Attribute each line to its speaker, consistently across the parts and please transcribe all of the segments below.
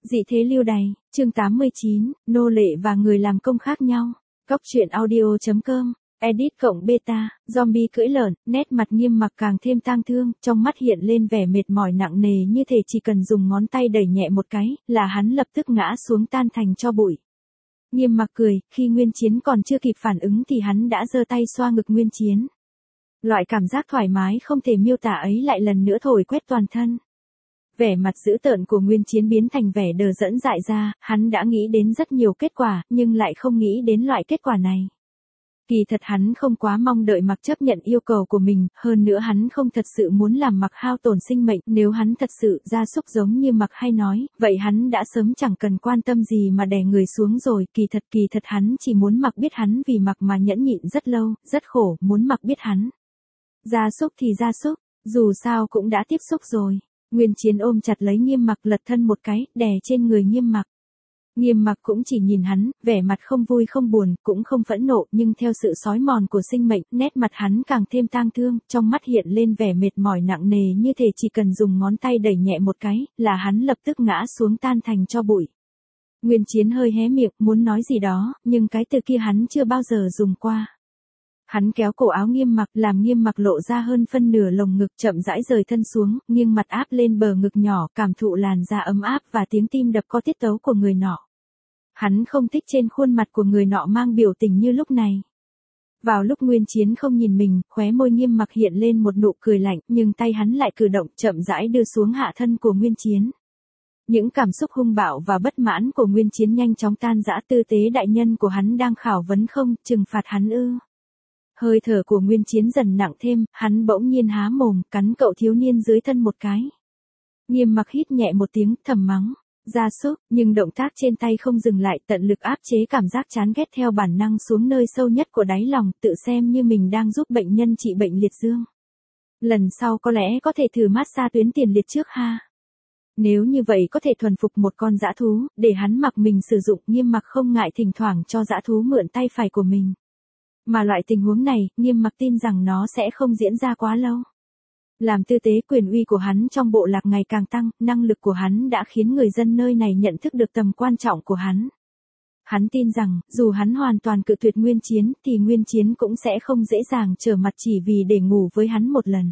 Speaker 1: Dị thế lưu đày, chương 89, nô lệ và người làm công khác nhau. Cóc truyện audio.com, edit cộng beta, zombie cưỡi lợn, nét mặt Nghiêm Mặc càng thêm tang thương, trong mắt hiện lên vẻ mệt mỏi nặng nề như thể chỉ cần dùng ngón tay đẩy nhẹ một cái, là hắn lập tức ngã xuống tan thành tro bụi. Nghiêm Mặc cười, khi Nguyên Chiến còn chưa kịp phản ứng thì hắn đã giơ tay xoa ngực Nguyên Chiến. Loại cảm giác thoải mái không thể miêu tả ấy lại lần nữa thổi quét toàn thân. Vẻ mặt dữ tợn của Nguyên Chiến biến thành vẻ đờ đẫn dại ra, hắn đã nghĩ đến rất nhiều kết quả, nhưng lại không nghĩ đến loại kết quả này. Kỳ thật hắn không quá mong đợi Mặc chấp nhận yêu cầu của mình, hơn nữa hắn không thật sự muốn làm Mặc hao tổn sinh mệnh, nếu hắn thật sự gia súc giống như Mặc hay nói, vậy hắn đã sớm chẳng cần quan tâm gì mà đè người xuống rồi, kỳ thật hắn chỉ muốn Mặc biết hắn vì Mặc mà nhẫn nhịn rất lâu, rất khổ, muốn Mặc biết hắn. Gia súc thì gia súc, dù sao cũng đã tiếp xúc rồi. Nguyên Chiến ôm chặt lấy Nghiêm Mặc lật thân một cái, đè trên người Nghiêm Mặc. Nghiêm Mặc cũng chỉ nhìn hắn, vẻ mặt không vui không buồn, cũng không phẫn nộ, nhưng theo sự xói mòn của sinh mệnh, nét mặt hắn càng thêm tang thương, trong mắt hiện lên vẻ mệt mỏi nặng nề như thể chỉ cần dùng ngón tay đẩy nhẹ một cái, là hắn lập tức ngã xuống tan thành tro bụi. Nguyên Chiến hơi hé miệng, muốn nói gì đó, nhưng cái từ kia hắn chưa bao giờ dùng qua. Hắn kéo cổ áo Nghiêm Mặc, làm Nghiêm Mặc lộ ra hơn phân nửa lồng ngực, chậm rãi rời thân xuống, nghiêng mặt áp lên bờ ngực nhỏ, cảm thụ làn da ấm áp và tiếng tim đập có tiết tấu của người nọ. Hắn không thích trên khuôn mặt của người nọ mang biểu tình như lúc này. Vào lúc Nguyên Chiến không nhìn mình, khóe môi Nghiêm Mặc hiện lên một nụ cười lạnh, nhưng tay hắn lại cử động chậm rãi đưa xuống hạ thân của Nguyên Chiến. Những cảm xúc hung bạo và bất mãn của Nguyên Chiến nhanh chóng tan rã, tư tế đại nhân của hắn đang khảo vấn không, trừng phạt hắn ư? Hơi thở của Nguyên Chiến dần nặng thêm, hắn bỗng nhiên há mồm, cắn cậu thiếu niên dưới thân một cái. Nghiêm Mặc hít nhẹ một tiếng, thầm mắng, gia súc, nhưng động tác trên tay không dừng lại, tận lực áp chế cảm giác chán ghét theo bản năng xuống nơi sâu nhất của đáy lòng, tự xem như mình đang giúp bệnh nhân trị bệnh liệt dương. Lần sau có lẽ có thể thử massage tuyến tiền liệt trước ha. Nếu như vậy có thể thuần phục một con dã thú, để hắn mặc mình sử dụng, Nghiêm Mặc không ngại thỉnh thoảng cho dã thú mượn tay phải của mình. Mà loại tình huống này, Nghiêm Mặc tin rằng nó sẽ không diễn ra quá lâu. Làm tư tế, quyền uy của hắn trong bộ lạc ngày càng tăng, năng lực của hắn đã khiến người dân nơi này nhận thức được tầm quan trọng của hắn. Hắn tin rằng, dù hắn hoàn toàn cự tuyệt Nguyên Chiến, thì Nguyên Chiến cũng sẽ không dễ dàng trở mặt chỉ vì để ngủ với hắn một lần.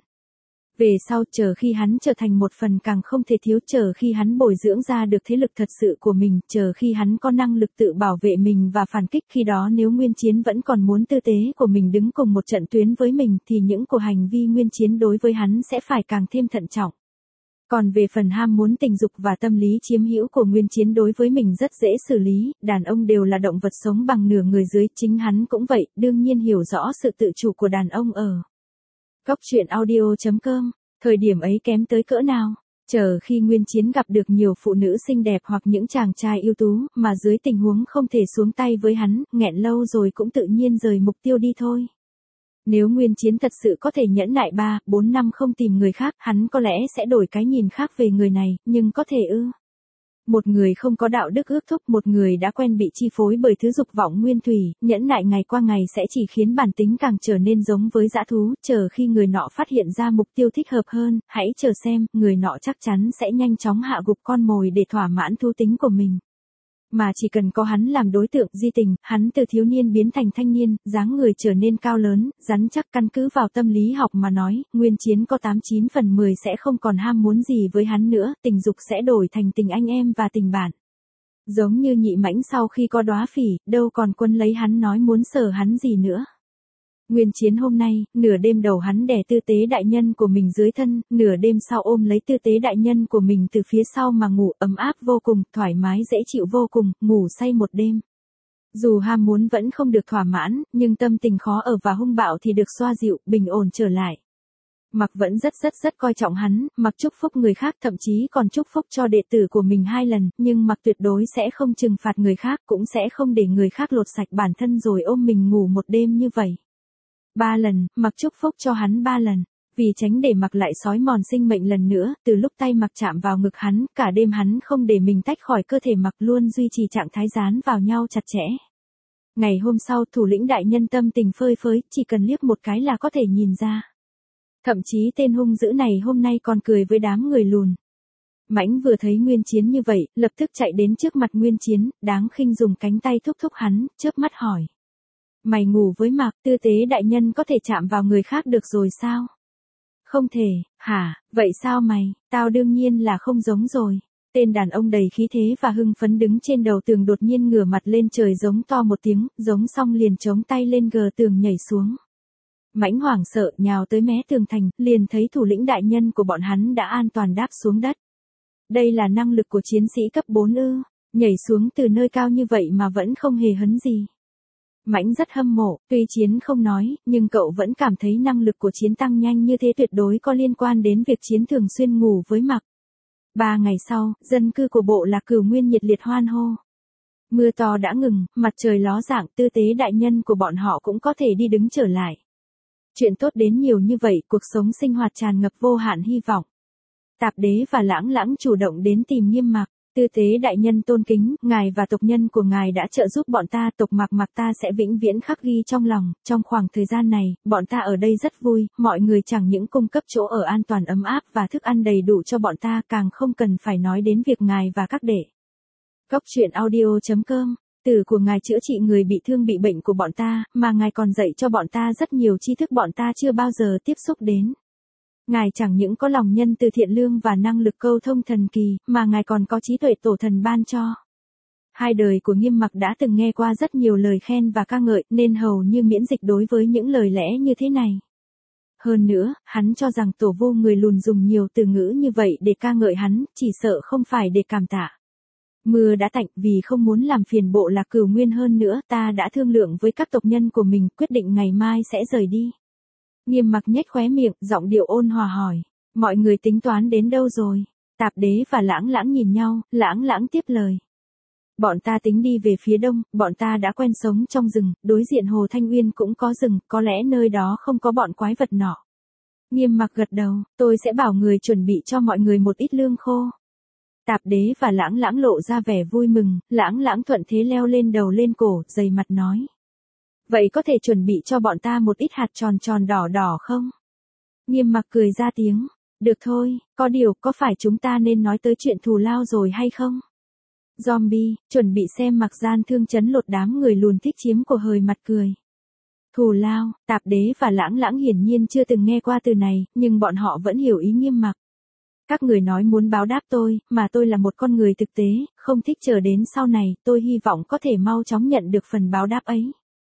Speaker 1: Về sau, chờ khi hắn trở thành một phần càng không thể thiếu, chờ khi hắn bồi dưỡng ra được thế lực thật sự của mình, chờ khi hắn có năng lực tự bảo vệ mình và phản kích, khi đó nếu Nguyên Chiến vẫn còn muốn tư tế của mình đứng cùng một trận tuyến với mình, thì những của hành vi Nguyên Chiến đối với hắn sẽ phải càng thêm thận trọng. Còn về phần ham muốn tình dục và tâm lý chiếm hữu của Nguyên Chiến đối với mình rất dễ xử lý, đàn ông đều là động vật sống bằng nửa người dưới, chính hắn cũng vậy, đương nhiên hiểu rõ sự tự chủ của đàn ông ở. Cóc truyện audio.com, thời điểm ấy kém tới cỡ nào? Chờ khi Nguyên Chiến gặp được nhiều phụ nữ xinh đẹp hoặc những chàng trai ưu tú, mà dưới tình huống không thể xuống tay với hắn, nghẹn lâu rồi cũng tự nhiên rời mục tiêu đi thôi. Nếu Nguyên Chiến thật sự có thể nhẫn nại 3-4 năm không tìm người khác, hắn có lẽ sẽ đổi cái nhìn khác về người này, nhưng có thể ư? Một người không có đạo đức ước thúc, một người đã quen bị chi phối bởi thứ dục vọng nguyên thủy, nhẫn nại ngày qua ngày sẽ chỉ khiến bản tính càng trở nên giống với dã thú, chờ khi người nọ phát hiện ra mục tiêu thích hợp hơn, hãy chờ xem, người nọ chắc chắn sẽ nhanh chóng hạ gục con mồi để thỏa mãn thú tính của mình. Mà chỉ cần có hắn làm đối tượng di tình, hắn từ thiếu niên biến thành thanh niên, dáng người trở nên cao lớn, rắn chắc, căn cứ vào tâm lý học mà nói, Nguyên Chiến có 89 phần 10 sẽ không còn ham muốn gì với hắn nữa, tình dục sẽ đổi thành tình anh em và tình bạn. Giống như Nhị Mãnh sau khi có đóa phỉ, đâu còn quân lấy hắn nói muốn sờ hắn gì nữa. Nguyên Chiến hôm nay, nửa đêm đầu hắn đè tư tế đại nhân của mình dưới thân, nửa đêm sau ôm lấy tư tế đại nhân của mình từ phía sau mà ngủ, ấm áp vô cùng, thoải mái dễ chịu vô cùng, ngủ say một đêm. Dù ham muốn vẫn không được thỏa mãn, nhưng tâm tình khó ở và hung bạo thì được xoa dịu, bình ổn trở lại. Mặc vẫn rất coi trọng hắn, Mặc chúc phúc người khác, thậm chí còn chúc phúc cho đệ tử của mình 2 lần, nhưng Mặc tuyệt đối sẽ không trừng phạt người khác, cũng sẽ không để người khác lột sạch bản thân rồi ôm mình ngủ một đêm như vậy. 3 lần, Mặc chúc phúc cho hắn 3 lần. Vì tránh để Mặc lại xói mòn sinh mệnh lần nữa, từ lúc tay Mặc chạm vào ngực hắn, cả đêm hắn không để mình tách khỏi cơ thể Mặc, luôn duy trì trạng thái dán vào nhau chặt chẽ. Ngày hôm sau, thủ lĩnh đại nhân tâm tình phơi phới, chỉ cần liếc một cái là có thể nhìn ra. Thậm chí tên hung dữ này hôm nay còn cười với đám người lùn. Mãnh vừa thấy Nguyên Chiến như vậy, lập tức chạy đến trước mặt Nguyên Chiến, đáng khinh dùng cánh tay thúc thúc hắn, chớp mắt hỏi. Mày ngủ với Mạc, tư tế đại nhân có thể chạm vào người khác được rồi sao? Không thể, hả, vậy sao mày, tao đương nhiên là không giống rồi. Tên đàn ông đầy khí thế và hưng phấn đứng trên đầu tường đột nhiên ngửa mặt lên trời giống to một tiếng, giống xong liền chống tay lên gờ tường nhảy xuống. Mãnh hoảng sợ nhào tới mé tường thành, liền thấy thủ lĩnh đại nhân của bọn hắn đã an toàn đáp xuống đất. Đây là năng lực của chiến sĩ cấp 4 ư, nhảy xuống từ nơi cao như vậy mà vẫn không hề hấn gì. Mãnh rất hâm mộ, tuy Chiến không nói, nhưng cậu vẫn cảm thấy năng lực của Chiến tăng nhanh như thế tuyệt đối có liên quan đến việc Chiến thường xuyên ngủ với Mạc. 3 ngày sau, dân cư của bộ Lạc Cửu Nguyên nhiệt liệt hoan hô. Mưa to đã ngừng, mặt trời ló dạng, tư tế đại nhân của bọn họ cũng có thể đi đứng trở lại. Chuyện tốt đến nhiều như vậy, cuộc sống sinh hoạt tràn ngập vô hạn hy vọng. Tạp Đế và Lãng Lãng chủ động đến tìm Nghiêm Mạc. Tư tế đại nhân tôn kính, ngài và tộc nhân của ngài đã trợ giúp bọn ta, tộc Mạc ta sẽ vĩnh viễn khắc ghi trong lòng. Trong khoảng thời gian này, bọn ta ở đây rất vui, mọi người chẳng những cung cấp chỗ ở an toàn ấm áp và thức ăn đầy đủ cho bọn ta, càng không cần phải nói đến việc ngài và các đệ. Cóc truyện audio.com, từ của ngài chữa trị người bị thương bị bệnh của bọn ta, mà ngài còn dạy cho bọn ta rất nhiều tri thức bọn ta chưa bao giờ tiếp xúc đến. Ngài chẳng những có lòng nhân từ thiện lương và năng lực câu thông thần kỳ, mà ngài còn có trí tuệ tổ thần ban cho. Hai đời của Nghiêm Mặc đã từng nghe qua rất nhiều lời khen và ca ngợi, nên hầu như miễn dịch đối với những lời lẽ như thế này. Hơn nữa, hắn cho rằng tổ vu người lùn dùng nhiều từ ngữ như vậy để ca ngợi hắn, chỉ sợ không phải để cảm tạ. Mưa đã tạnh, vì không muốn làm phiền bộ Lạc Cửu Nguyên hơn nữa, ta đã thương lượng với các tộc nhân của mình, quyết định ngày mai sẽ rời đi. Nghiêm Mặc nhếch khóe miệng, giọng điệu ôn hòa hỏi. Mọi người tính toán đến đâu rồi? Tạp Đế và Lãng Lãng nhìn nhau, Lãng Lãng tiếp lời. Bọn ta tính đi về phía đông, bọn ta đã quen sống trong rừng, đối diện Hồ Thanh Uyên cũng có rừng, có lẽ nơi đó không có bọn quái vật nọ. Nghiêm Mặc gật đầu, tôi sẽ bảo người chuẩn bị cho mọi người một ít lương khô. Tạp Đế và Lãng Lãng lộ ra vẻ vui mừng, Lãng Lãng thuận thế leo lên đầu lên cổ, dày mặt nói. Vậy có thể chuẩn bị cho bọn ta một ít hạt tròn tròn đỏ đỏ không? Nghiêm Mặc cười ra tiếng. Được thôi, có điều, có phải chúng ta nên nói tới chuyện thù lao rồi hay không? Zombie, chuẩn bị xem Mặc gian thương chấn lột đám người lùn thích chiếm của hời mặt cười. Thù lao, Tạp Đế và Lãng Lãng hiển nhiên chưa từng nghe qua từ này, nhưng bọn họ vẫn hiểu ý Nghiêm Mặc. Các người nói muốn báo đáp tôi, mà tôi là một con người thực tế, không thích chờ đến sau này, tôi hy vọng có thể mau chóng nhận được phần báo đáp ấy.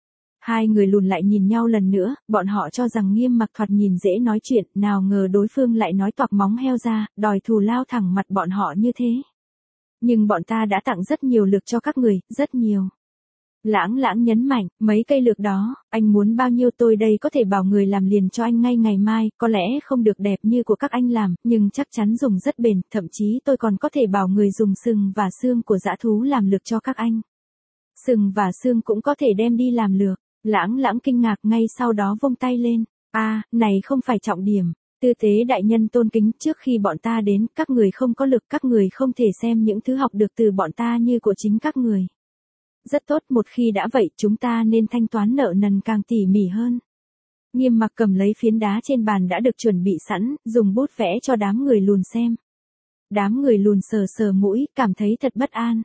Speaker 1: Hai người lùn lại nhìn nhau lần nữa, bọn họ cho rằng Nghiêm Mặc thoạt nhìn dễ nói chuyện, nào ngờ đối phương lại nói toạc móng heo ra, đòi thù lao thẳng mặt bọn họ như thế. Nhưng bọn ta đã tặng rất nhiều lược cho các người, rất nhiều. Lãng Lãng nhấn mạnh, mấy cây lược đó, anh muốn bao nhiêu tôi đây có thể bảo người làm liền cho anh ngay ngày mai, có lẽ không được đẹp như của các anh làm, nhưng chắc chắn dùng rất bền, thậm chí tôi còn có thể bảo người dùng sừng và xương của dã thú làm lược cho các anh. Sừng và xương cũng có thể đem đi làm lược. Lãng Lãng kinh ngạc ngay sau đó vung tay lên. Này không phải trọng điểm. Tư tế đại nhân tôn kính, trước khi bọn ta đến, các người không có lực, các người không thể xem những thứ học được từ bọn ta như của chính các người. Rất tốt, một khi đã vậy, chúng ta nên thanh toán nợ nần càng tỉ mỉ hơn. Nghiêm Mặc cầm lấy phiến đá trên bàn đã được chuẩn bị sẵn, dùng bút vẽ cho đám người lùn xem. Đám người lùn sờ sờ mũi, cảm thấy thật bất an.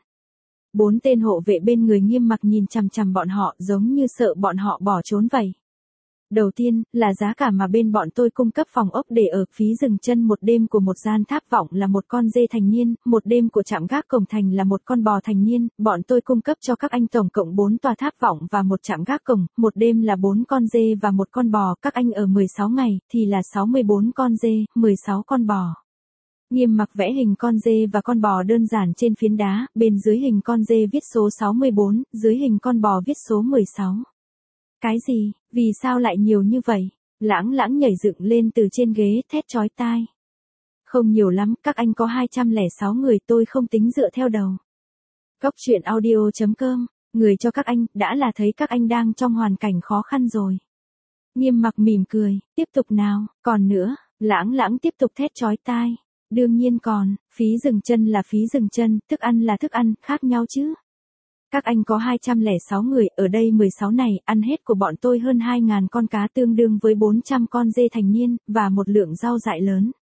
Speaker 1: 4 tên hộ vệ bên người Nghiêm Mặc nhìn chằm chằm bọn họ giống như sợ bọn họ bỏ trốn vậy. Đầu tiên, là giá cả mà bên bọn tôi cung cấp phòng ốc để ở, phí dừng chân một đêm của một gian tháp vọng là một con dê thành niên, một đêm của trạm gác cổng thành là một con bò thành niên, bọn tôi cung cấp cho các anh tổng cộng 4 tòa tháp vọng và một trạm gác cổng, một đêm là 4 con dê và một con bò, các anh ở 16 ngày, thì là 64 con dê, 16 con bò. Nghiêm Mặc vẽ hình con dê và con bò đơn giản trên phiến đá, bên dưới hình con dê viết số 64, dưới hình con bò viết số 16. Cái gì, vì sao lại nhiều như vậy? Lãng Lãng nhảy dựng lên từ trên ghế, thét chói tai. Không nhiều lắm, các anh có 206 người, tôi không tính dựa theo đầu. Cóc truyện audio.com, người cho các anh, đã là thấy các anh đang trong hoàn cảnh khó khăn rồi. Nghiêm Mặc mỉm cười, tiếp tục nào, còn nữa, Lãng Lãng tiếp tục thét chói tai. Đương nhiên còn, phí dừng chân là phí dừng chân, thức ăn là thức ăn, khác nhau chứ. Các anh có 206 người, ở đây 16 này, ăn hết của bọn tôi hơn 2.000 con cá tương đương với 400 con dê thành niên, và một lượng rau dại lớn.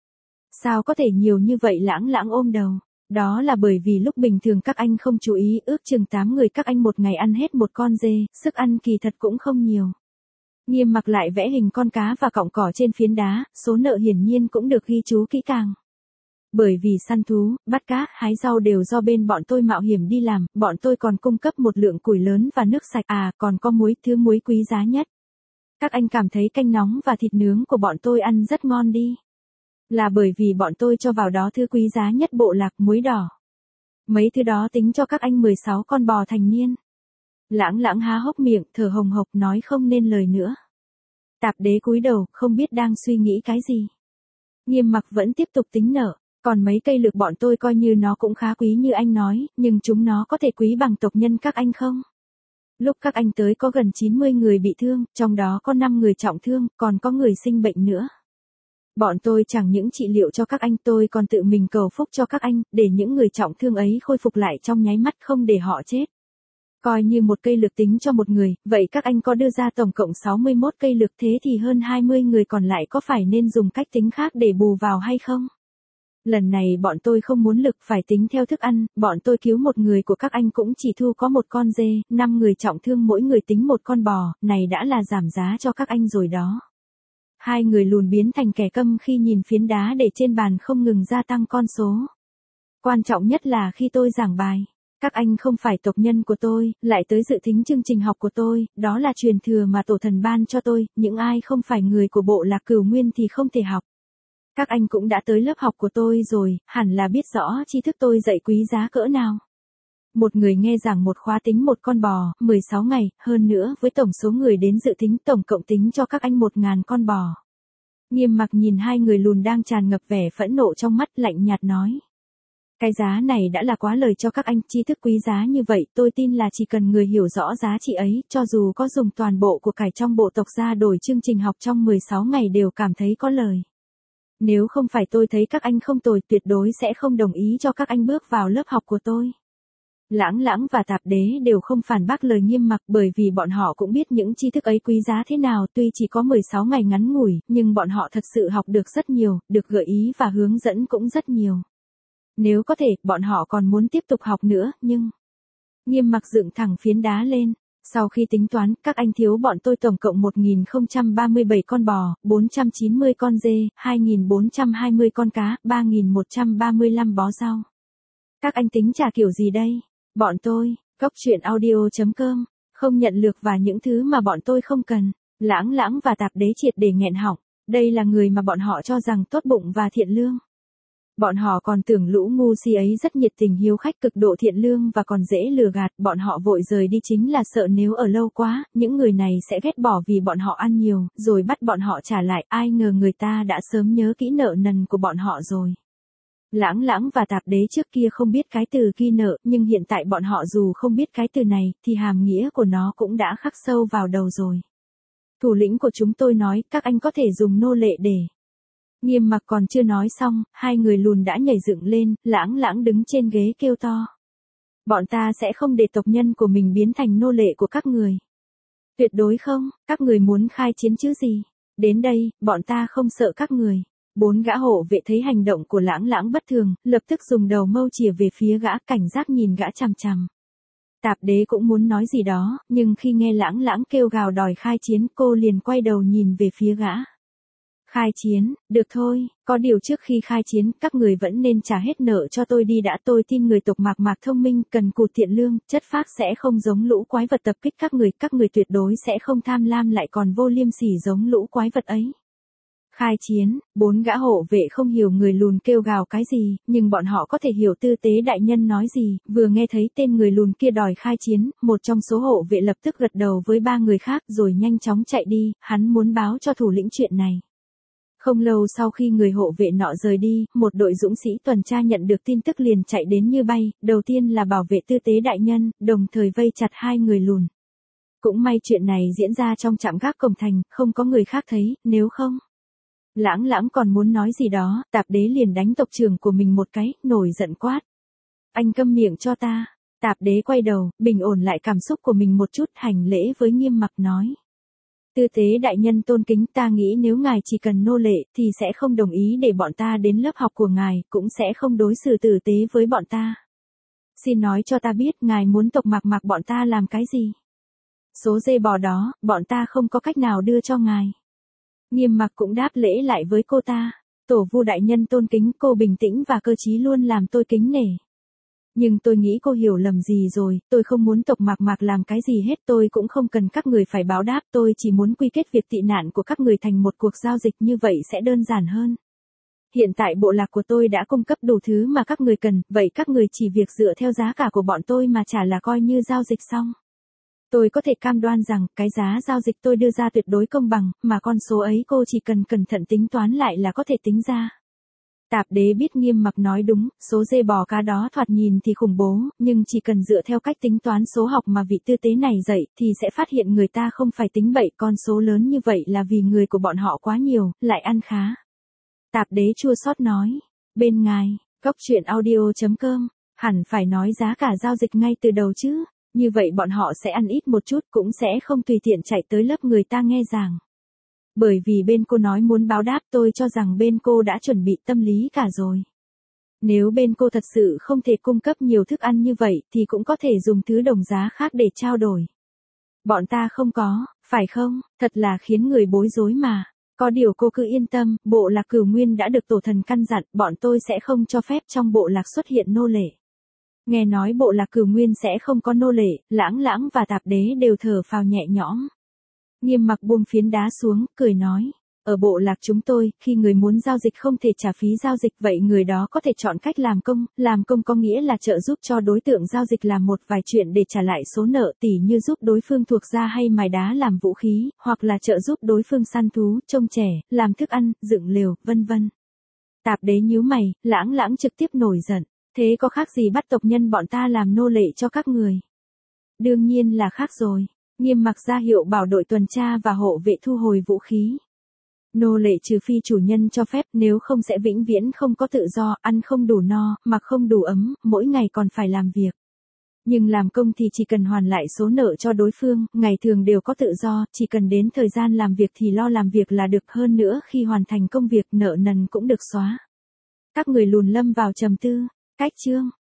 Speaker 1: Sao có thể nhiều như vậy? Lãng Lãng ôm đầu. Đó là bởi vì lúc bình thường các anh không chú ý, ước chừng 8 người các anh một ngày ăn hết một con dê, sức ăn kỳ thật cũng không nhiều. Nghiêm Mặc lại vẽ hình con cá và cọng cỏ trên phiến đá, số nợ hiển nhiên cũng được ghi chú kỹ càng. Bởi vì săn thú, bắt cá, hái rau đều do bên bọn tôi mạo hiểm đi làm, bọn tôi còn cung cấp một lượng củi lớn và nước sạch, còn có muối, thứ muối quý giá nhất. Các anh cảm thấy canh nóng và thịt nướng của bọn tôi ăn rất ngon đi. Là bởi vì bọn tôi cho vào đó thứ quý giá nhất, bộ lạc muối đỏ. Mấy thứ đó tính cho các anh 16 con bò thành niên. Lãng Lãng há hốc miệng, thở hồng hộc nói không nên lời nữa. Tạp Đế cúi đầu, không biết đang suy nghĩ cái gì. Nghiêm Mặc vẫn tiếp tục tính nợ. Còn mấy cây lược bọn tôi coi như nó cũng khá quý như anh nói, nhưng chúng nó có thể quý bằng tộc nhân các anh không? Lúc các anh tới có gần 90 người bị thương, trong đó có 5 người trọng thương, còn có người sinh bệnh nữa. Bọn tôi chẳng những trị liệu cho các anh, tôi còn tự mình cầu phúc cho các anh, để những người trọng thương ấy khôi phục lại trong nháy mắt, không để họ chết. Coi như một cây lược tính cho một người, vậy các anh có đưa ra tổng cộng 61 cây lược, thế thì hơn 20 người còn lại có phải nên dùng cách tính khác để bù vào hay không? Lần này bọn tôi không muốn lực phải tính theo thức ăn, bọn tôi cứu một người của các anh cũng chỉ thu có một con dê, 5 người trọng thương mỗi người tính một con bò, này đã là giảm giá cho các anh rồi đó. Hai người lùn biến thành kẻ câm khi nhìn phiến đá để trên bàn không ngừng gia tăng con số. Quan trọng nhất là khi tôi giảng bài, các anh không phải tộc nhân của tôi, lại tới dự thính chương trình học của tôi, đó là truyền thừa mà tổ thần ban cho tôi, những ai không phải người của bộ lạc Cửu Nguyên thì không thể học. Các anh cũng đã tới lớp học của tôi rồi, hẳn là biết rõ tri thức tôi dạy quý giá cỡ nào. Một người nghe giảng một khóa tính một con bò, 16 ngày, hơn nữa với tổng số người đến dự thính tổng cộng tính cho các anh 1.000 con bò. Nghiêm Mặc nhìn hai người lùn đang tràn ngập vẻ phẫn nộ trong mắt, lạnh nhạt nói. Cái giá này đã là quá lời cho các anh, tri thức quý giá như vậy, tôi tin là chỉ cần người hiểu rõ giá trị ấy, cho dù có dùng toàn bộ của cải trong bộ tộc ra đổi chương trình học trong 16 ngày đều cảm thấy có lời. Nếu không phải tôi thấy các anh không tồi, tuyệt đối sẽ không đồng ý cho các anh bước vào lớp học của tôi. Lãng Lãng và Tạp Đế đều không phản bác lời Nghiêm Mặc, bởi vì bọn họ cũng biết những tri thức ấy quý giá thế nào, tuy chỉ có 16 ngày ngắn ngủi, nhưng bọn họ thật sự học được rất nhiều, được gợi ý và hướng dẫn cũng rất nhiều. Nếu có thể, bọn họ còn muốn tiếp tục học nữa, nhưng... Nghiêm Mặc dựng thẳng phiến đá lên. Sau khi tính toán, các anh thiếu bọn tôi tổng cộng 1037 con bò, 490 con dê, 2420 con cá, 3135 bó rau. Các anh tính trả kiểu gì đây? Bọn tôi, coctruyện.audio.com, không nhận lược và những thứ mà bọn tôi không cần. Lãng Lãng và Tạp Đế triệt để nghẹn họng. Đây là người mà bọn họ cho rằng tốt bụng và thiện lương. Bọn họ còn tưởng lũ ngu si ấy rất nhiệt tình hiếu khách, cực độ thiện lương và còn dễ lừa gạt, bọn họ vội rời đi chính là sợ nếu ở lâu quá, những người này sẽ ghét bỏ vì bọn họ ăn nhiều, rồi bắt bọn họ trả lại, ai ngờ người ta đã sớm nhớ kỹ nợ nần của bọn họ rồi. Lãng Lãng và Tạp Đế trước kia không biết cái từ ghi nợ, nhưng hiện tại bọn họ dù không biết cái từ này, thì hàm nghĩa của nó cũng đã khắc sâu vào đầu rồi. Thủ lĩnh của chúng tôi nói, các anh có thể dùng nô lệ để... Nghiêm Mặc còn chưa nói xong, hai người lùn đã nhảy dựng lên, Lãng Lãng đứng trên ghế kêu to. Bọn ta sẽ không để tộc nhân của mình biến thành nô lệ của các người. Tuyệt đối không, các người muốn khai chiến chứ gì. Đến đây, bọn ta không sợ các người. 4 gã hộ vệ thấy hành động của Lãng Lãng bất thường, lập tức dùng đầu mâu chìa về phía gã, cảnh giác nhìn gã chằm chằm. Tạp Đế cũng muốn nói gì đó, nhưng khi nghe Lãng Lãng kêu gào đòi khai chiến, cô liền quay đầu nhìn về phía gã. Khai chiến, được thôi, có điều trước khi khai chiến, các người vẫn nên trả hết nợ cho tôi đi đã. Tôi tin người tộc Mạc Mạc thông minh, cần cù thiện lương, chất phác sẽ không giống lũ quái vật tập kích các người tuyệt đối sẽ không tham lam lại còn vô liêm sỉ giống lũ quái vật ấy. Khai chiến, 4 gã hộ vệ không hiểu người lùn kêu gào cái gì, nhưng bọn họ có thể hiểu tư tế đại nhân nói gì, vừa nghe thấy tên người lùn kia đòi khai chiến, một trong số hộ vệ lập tức gật đầu với 3 người khác rồi nhanh chóng chạy đi, hắn muốn báo cho thủ lĩnh chuyện này. Không lâu sau khi người hộ vệ nọ rời đi, một đội dũng sĩ tuần tra nhận được tin tức liền chạy đến như bay, đầu tiên là bảo vệ tư tế đại nhân, đồng thời vây chặt hai người lùn. Cũng may chuyện này diễn ra trong trạm gác cổng thành, không có người khác thấy, nếu không. Lãng Lãng còn muốn nói gì đó, Tạp Đế liền đánh tộc trưởng của mình một cái, nổi giận quát. Anh câm miệng cho ta. Tạp Đế quay đầu, bình ổn lại cảm xúc của mình một chút, hành lễ với Nghiêm Mặc nói. Tư tế đại nhân tôn kính, ta nghĩ nếu ngài chỉ cần nô lệ thì sẽ không đồng ý để bọn ta đến lớp học của ngài, cũng sẽ không đối xử tử tế với bọn ta. Xin nói cho ta biết ngài muốn tộc Mạc Mạc bọn ta làm cái gì? Số dê bò đó, bọn ta không có cách nào đưa cho ngài. Nghiêm Mặc cũng đáp lễ lại với cô ta. Tổ Vu đại nhân tôn kính, cô bình tĩnh và cơ trí luôn làm tôi kính nể. Nhưng tôi nghĩ cô hiểu lầm gì rồi, tôi không muốn tộc Mạc Mạc làm cái gì hết, tôi cũng không cần các người phải báo đáp, tôi chỉ muốn quy kết việc tị nạn của các người thành một cuộc giao dịch, như vậy sẽ đơn giản hơn. Hiện tại bộ lạc của tôi đã cung cấp đủ thứ mà các người cần, vậy các người chỉ việc dựa theo giá cả của bọn tôi mà trả là coi như giao dịch xong. Tôi có thể cam đoan rằng, cái giá giao dịch tôi đưa ra tuyệt đối công bằng, mà con số ấy cô chỉ cần cẩn thận tính toán lại là có thể tính ra. Tạp đế biết Nghiêm Mặc nói đúng, số dê bò cá đó thoạt nhìn thì khủng bố, nhưng chỉ cần dựa theo cách tính toán số học mà vị tư tế này dạy thì sẽ phát hiện người ta không phải tính bậy, con số lớn như vậy là vì người của bọn họ quá nhiều, lại ăn khá. Tạp đế chua xót nói, bên ngài, goctruyện.audio.com, hẳn phải nói giá cả giao dịch ngay từ đầu chứ, như vậy bọn họ sẽ ăn ít một chút, cũng sẽ không tùy tiện chạy tới lớp người ta nghe giảng. Bởi vì bên cô nói muốn báo đáp, tôi cho rằng bên cô đã chuẩn bị tâm lý cả rồi. Nếu bên cô thật sự không thể cung cấp nhiều thức ăn như vậy thì cũng có thể dùng thứ đồng giá khác để trao đổi. Bọn ta không có, phải không? Thật là khiến người bối rối mà. Có điều cô cứ yên tâm, bộ lạc Cửu Nguyên đã được tổ thần căn dặn, bọn tôi sẽ không cho phép trong bộ lạc xuất hiện nô lệ. Nghe nói bộ lạc Cửu Nguyên sẽ không có nô lệ, Lãng Lãng và Tạp Đế đều thở phào nhẹ nhõm. Nghiêm Mặc buông phiến đá xuống, cười nói, ở bộ lạc chúng tôi, khi người muốn giao dịch không thể trả phí giao dịch, vậy người đó có thể chọn cách làm công có nghĩa là trợ giúp cho đối tượng giao dịch làm một vài chuyện để trả lại số nợ, tỉ như giúp đối phương thuộc ra hay mài đá làm vũ khí, hoặc là trợ giúp đối phương săn thú, trông trẻ, làm thức ăn, dựng lều, vân vân. Tạp Đế nhíu mày, Lãng Lãng trực tiếp nổi giận, thế có khác gì bắt tộc nhân bọn ta làm nô lệ cho các người? Đương nhiên là khác rồi. Nghiêm Mặc ra hiệu bảo đội tuần tra và hộ vệ thu hồi vũ khí. Nô lệ trừ phi chủ nhân cho phép, nếu không sẽ vĩnh viễn không có tự do, ăn không đủ no, mặc không đủ ấm, mỗi ngày còn phải làm việc. Nhưng làm công thì chỉ cần hoàn lại số nợ cho đối phương, ngày thường đều có tự do, chỉ cần đến thời gian làm việc thì lo làm việc là được, hơn nữa khi hoàn thành công việc nợ nần cũng được xóa. Các người lùn lâm vào trầm tư, cách chương.